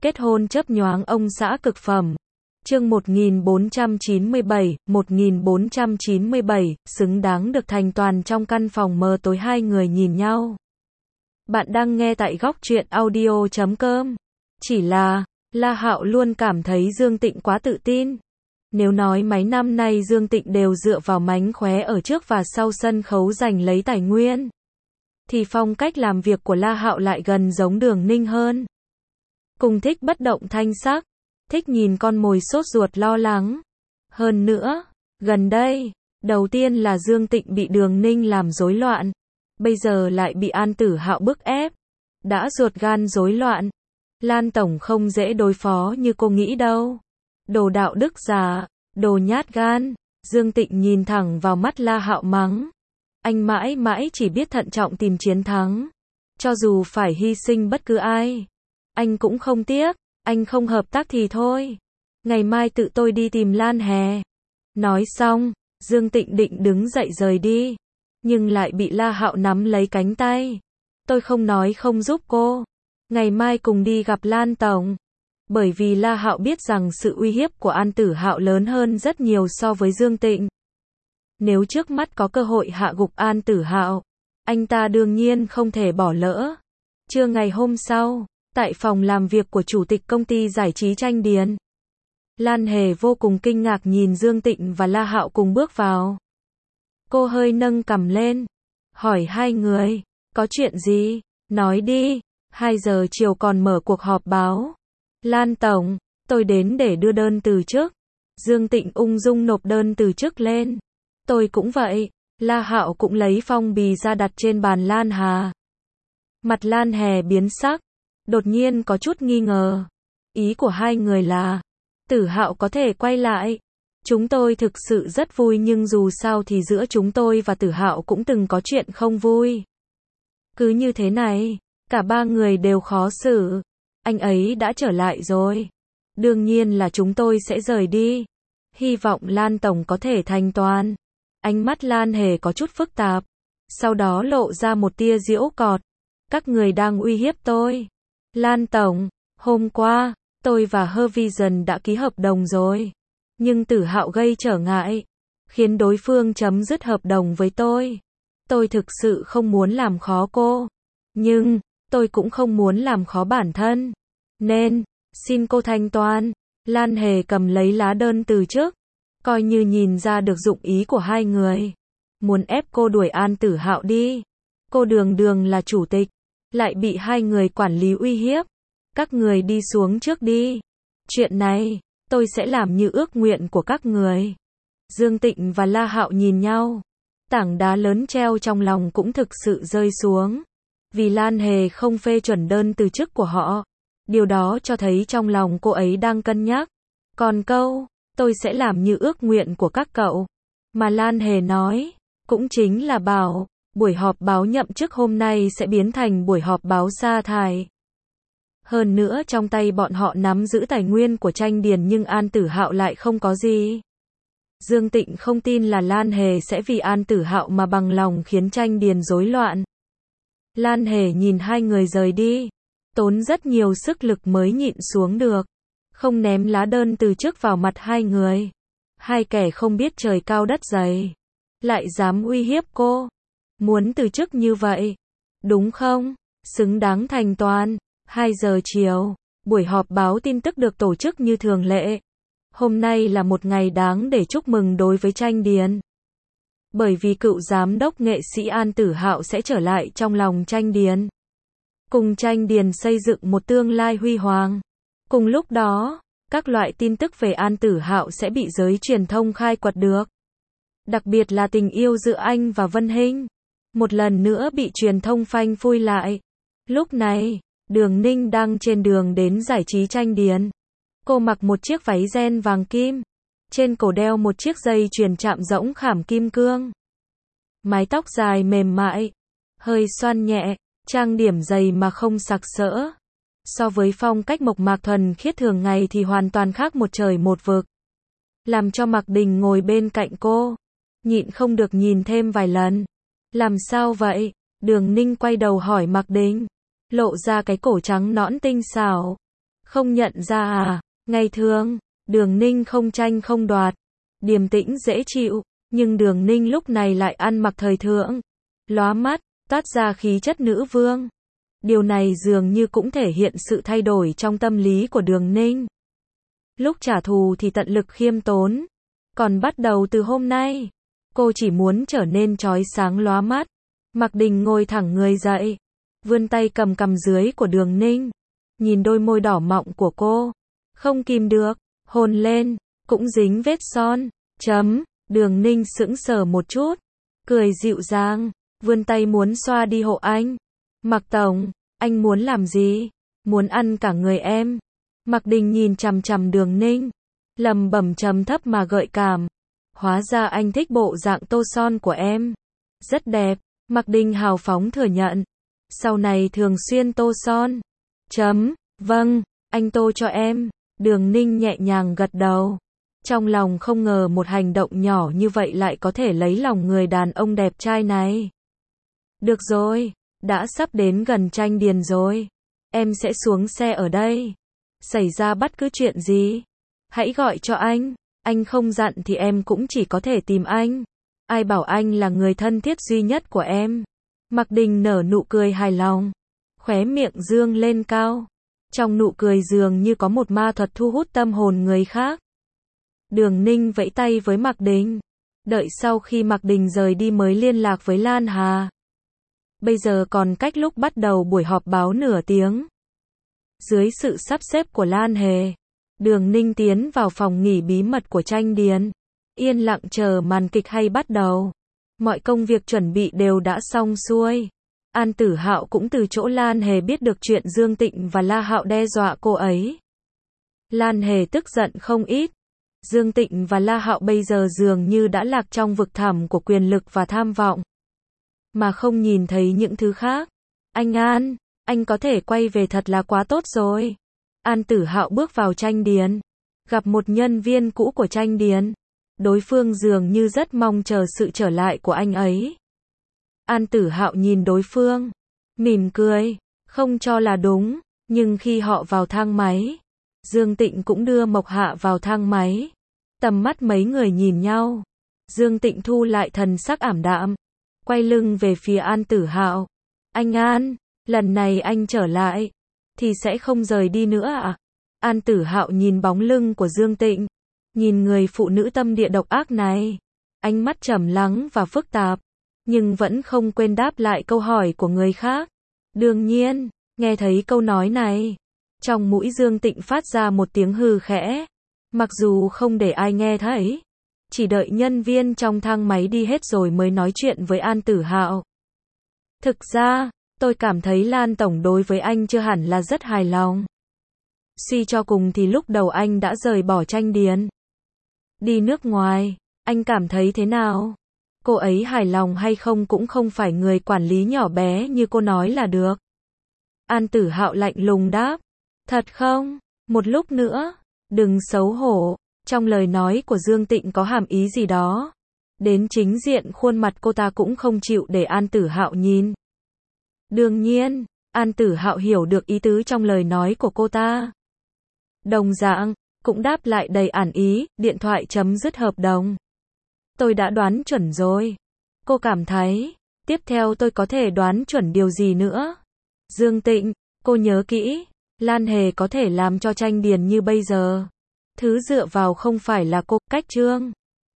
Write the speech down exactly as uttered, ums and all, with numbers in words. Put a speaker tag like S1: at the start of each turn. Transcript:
S1: Kết hôn chớp nhoáng ông xã cực phẩm. Chương một nghìn bốn trăm chín mươi bảy, một nghìn bốn trăm chín mươi bảy, xứng đáng được thành toàn trong căn phòng mờ tối hai người nhìn nhau. Bạn đang nghe tại góc truyện audio chấm com. Chỉ là, La Hạo luôn cảm thấy Dương Tịnh quá tự tin. Nếu nói mấy năm nay Dương Tịnh đều dựa vào mánh khóe ở trước và sau sân khấu giành lấy tài nguyên, thì phong cách làm việc của La Hạo lại gần giống Đường Ninh hơn. Cùng thích bất động thanh sắc, thích nhìn con mồi sốt ruột lo lắng. Hơn nữa, gần đây, đầu tiên là Dương Tịnh bị Đường Ninh làm rối loạn, bây giờ lại bị An Tử Hạo bức ép, đã ruột gan rối loạn. Lan tổng không dễ đối phó như cô nghĩ đâu. Đồ đạo đức giả, đồ nhát gan. Dương Tịnh nhìn thẳng vào mắt La Hạo mắng. Anh mãi mãi chỉ biết thận trọng tìm chiến thắng. Cho dù phải hy sinh bất cứ ai, anh cũng không tiếc. Anh không hợp tác thì thôi. Ngày mai tự tôi đi tìm Lan Hè. Nói xong, Dương Tịnh định đứng dậy rời đi, nhưng lại bị La Hạo nắm lấy cánh tay. Tôi không nói không giúp cô. Ngày mai cùng đi gặp Lan tổng. Bởi vì La Hạo biết rằng sự uy hiếp của An Tử Hạo lớn hơn rất nhiều so với Dương Tịnh. Nếu trước mắt có cơ hội hạ gục An Tử Hạo, anh ta đương nhiên không thể bỏ lỡ. Trưa ngày hôm sau, tại phòng làm việc của chủ tịch công ty giải trí Tranh Điền, Lan Hề vô cùng kinh ngạc nhìn Dương Tịnh và La Hạo cùng bước vào. Cô hơi nâng cằm lên, hỏi hai người, có chuyện gì? Nói đi. Hai giờ chiều còn mở cuộc họp báo. Lan tổng, tôi đến để đưa đơn từ chức. Dương Tịnh ung dung nộp đơn từ chức lên. Tôi cũng vậy. La Hạo cũng lấy phong bì ra đặt trên bàn Lan Hà. Mặt Lan Hè biến sắc, đột nhiên có chút nghi ngờ. Ý của hai người là, Tử Hạo có thể quay lại. Chúng tôi thực sự rất vui, nhưng dù sao thì giữa chúng tôi và Tử Hạo cũng từng có chuyện không vui. Cứ như thế này, cả ba người đều khó xử. Anh ấy đã trở lại rồi. Đương nhiên là chúng tôi sẽ rời đi. Hy vọng Lan tổng có thể thành toàn. Ánh mắt Lan Hề có chút phức tạp, sau đó lộ ra một tia giễu cợt. Các người đang uy hiếp tôi. Lan tổng, hôm qua, tôi và Hervision đã ký hợp đồng rồi. Nhưng Tử Hạo gây trở ngại, khiến đối phương chấm dứt hợp đồng với tôi. Tôi thực sự không muốn làm khó cô. Nhưng, tôi cũng không muốn làm khó bản thân. Nên, xin cô thanh toán. Lan Hề cầm lấy lá đơn từ chức, coi như nhìn ra được dụng ý của hai người. Muốn ép cô đuổi An Tử Hạo đi. Cô đường đường là chủ tịch, lại bị hai người quản lý uy hiếp. Các người đi xuống trước đi. Chuyện này, tôi sẽ làm như ước nguyện của các người. Dương Tịnh và La Hạo nhìn nhau. Tảng đá lớn treo trong lòng cũng thực sự rơi xuống. Vì Lan Hề không phê chuẩn đơn từ chức của họ. Điều đó cho thấy trong lòng cô ấy đang cân nhắc. Còn câu, tôi sẽ làm như ước nguyện của các cậu, mà Lan Hề nói, cũng chính là bảo, buổi họp báo nhậm chức hôm nay sẽ biến thành buổi họp báo sa thải. Hơn nữa trong tay bọn họ nắm giữ tài nguyên của Tranh Điền, nhưng An Tử Hạo lại không có gì. Dương Tịnh không tin là Lan Hề sẽ vì An Tử Hạo mà bằng lòng khiến Tranh Điền rối loạn. Lan Hề nhìn hai người rời đi, tốn rất nhiều sức lực mới nhịn xuống được, không ném lá đơn từ chức vào mặt hai người. Hai kẻ không biết trời cao đất dày, lại dám uy hiếp cô. Muốn từ chức như vậy, đúng không? Xứng đáng thành toàn. Hai giờ chiều, buổi họp báo tin tức được tổ chức như thường lệ. Hôm nay là một ngày đáng để chúc mừng đối với Tranh Điền. Bởi vì cựu giám đốc nghệ sĩ An Tử Hạo sẽ trở lại trong lòng Tranh Điền, cùng Tranh Điền xây dựng một tương lai huy hoàng. Cùng lúc đó, các loại tin tức về An Tử Hạo sẽ bị giới truyền thông khai quật được. Đặc biệt là tình yêu giữa anh và Vân Hinh, một lần nữa bị truyền thông phanh phui lại. Lúc này, Đường Ninh đang trên đường đến giải trí Tranh Điền. Cô mặc một chiếc váy ren vàng kim, trên cổ đeo một chiếc dây chuyền chạm rỗng khảm kim cương. Mái tóc dài mềm mại, hơi xoăn nhẹ, trang điểm dày mà không sặc sỡ. So với phong cách mộc mạc thuần khiết thường ngày thì hoàn toàn khác một trời một vực. Làm cho Mạc Đình ngồi bên cạnh cô, nhịn không được nhìn thêm vài lần. Làm sao vậy? Đường Ninh quay đầu hỏi Mạc Đình, lộ ra cái cổ trắng nõn tinh xảo. Không nhận ra à? Ngày thường, Đường Ninh không tranh không đoạt, điềm tĩnh dễ chịu, nhưng Đường Ninh lúc này lại ăn mặc thời thượng, lóa mắt, toát ra khí chất nữ vương. Điều này dường như cũng thể hiện sự thay đổi trong tâm lý của Đường Ninh. Lúc trả thù thì tận lực khiêm tốn, còn bắt đầu từ hôm nay, cô chỉ muốn trở nên chói sáng lóa mắt. Mạc Đình ngồi thẳng người dậy, vươn tay cầm cằm dưới của Đường Ninh, nhìn đôi môi đỏ mọng của cô, không kìm được, hôn lên, cũng dính vết son, chấm, Đường Ninh sững sờ một chút, cười dịu dàng, vươn tay muốn xoa đi hộ anh. Mạc Tổng, anh muốn làm gì? Muốn ăn cả người em. Mạc Đình nhìn chằm chằm Đường Ninh, lẩm bẩm trầm thấp mà gợi cảm. Hóa ra anh thích bộ dạng tô son của em. Rất đẹp, Mạc Đình hào phóng thừa nhận. Sau này thường xuyên tô son. Chấm, vâng, anh tô cho em. Đường Ninh nhẹ nhàng gật đầu. Trong lòng không ngờ một hành động nhỏ như vậy lại có thể lấy lòng người đàn ông đẹp trai này. Được rồi, đã sắp đến gần Tranh Điền rồi. Em sẽ xuống xe ở đây. Xảy ra bất cứ chuyện gì, hãy gọi cho anh. Anh không dặn thì em cũng chỉ có thể tìm anh. Ai bảo anh là người thân thiết duy nhất của em. Mạc Đình nở nụ cười hài lòng, khóe miệng dương lên cao. Trong nụ cười dường như có một ma thuật thu hút tâm hồn người khác. Đường Ninh vẫy tay với Mạc Đình, đợi sau khi Mạc Đình rời đi mới liên lạc với Lan Hà. Bây giờ còn cách lúc bắt đầu buổi họp báo nửa tiếng. Dưới sự sắp xếp của Lan Hề, Đường Ninh tiến vào phòng nghỉ bí mật của Tranh Điền, yên lặng chờ màn kịch hay bắt đầu. Mọi công việc chuẩn bị đều đã xong xuôi. An Tử Hạo cũng từ chỗ Lan Hề biết được chuyện Dương Tịnh và La Hạo đe dọa cô ấy. Lan Hề tức giận không ít. Dương Tịnh và La Hạo bây giờ dường như đã lạc trong vực thẳm của quyền lực và tham vọng, mà không nhìn thấy những thứ khác. Anh An, anh có thể quay về thật là quá tốt rồi. An Tử Hạo bước vào Tranh Điền, gặp một nhân viên cũ của Tranh Điền. Đối phương dường như rất mong chờ sự trở lại của anh ấy. An Tử Hạo nhìn đối phương, mỉm cười, không cho là đúng, nhưng khi họ vào thang máy, Dương Tịnh cũng đưa Mộc Hạ vào thang máy. Tầm mắt mấy người nhìn nhau. Dương Tịnh thu lại thần sắc ảm đạm, quay lưng về phía An Tử Hạo. Anh An, lần này anh trở lại, thì sẽ không rời đi nữa à? An Tử Hạo nhìn bóng lưng của Dương Tịnh, nhìn người phụ nữ tâm địa độc ác này, ánh mắt trầm lắng và phức tạp, nhưng vẫn không quên đáp lại câu hỏi của người khác. Đương nhiên, nghe thấy câu nói này, trong mũi Dương Tịnh phát ra một tiếng hừ khẽ, mặc dù không để ai nghe thấy, chỉ đợi nhân viên trong thang máy đi hết rồi mới nói chuyện với An Tử Hạo. Thực ra, tôi cảm thấy Lan Tổng đối với anh chưa hẳn là rất hài lòng. Suy cho cùng thì lúc đầu anh đã rời bỏ Tranh Điền, đi nước ngoài, anh cảm thấy thế nào? Cô ấy hài lòng hay không cũng không phải người quản lý nhỏ bé như cô nói là được. An Tử Hạo lạnh lùng đáp. Thật không? Một lúc nữa, đừng xấu hổ. Trong lời nói của Dương Tịnh có hàm ý gì đó. Đến chính diện khuôn mặt cô ta cũng không chịu để An Tử Hạo nhìn. Đương nhiên, An Tử Hạo hiểu được ý tứ trong lời nói của cô ta. Đồng dạng, cũng đáp lại đầy ẩn ý, điện thoại chấm dứt hợp đồng. Tôi đã đoán chuẩn rồi. Cô cảm thấy, tiếp theo tôi có thể đoán chuẩn điều gì nữa? Dương Tịnh, cô nhớ kỹ, Lan Hề có thể làm cho Tranh Điền như bây giờ. Thứ dựa vào không phải là cô, cách Trương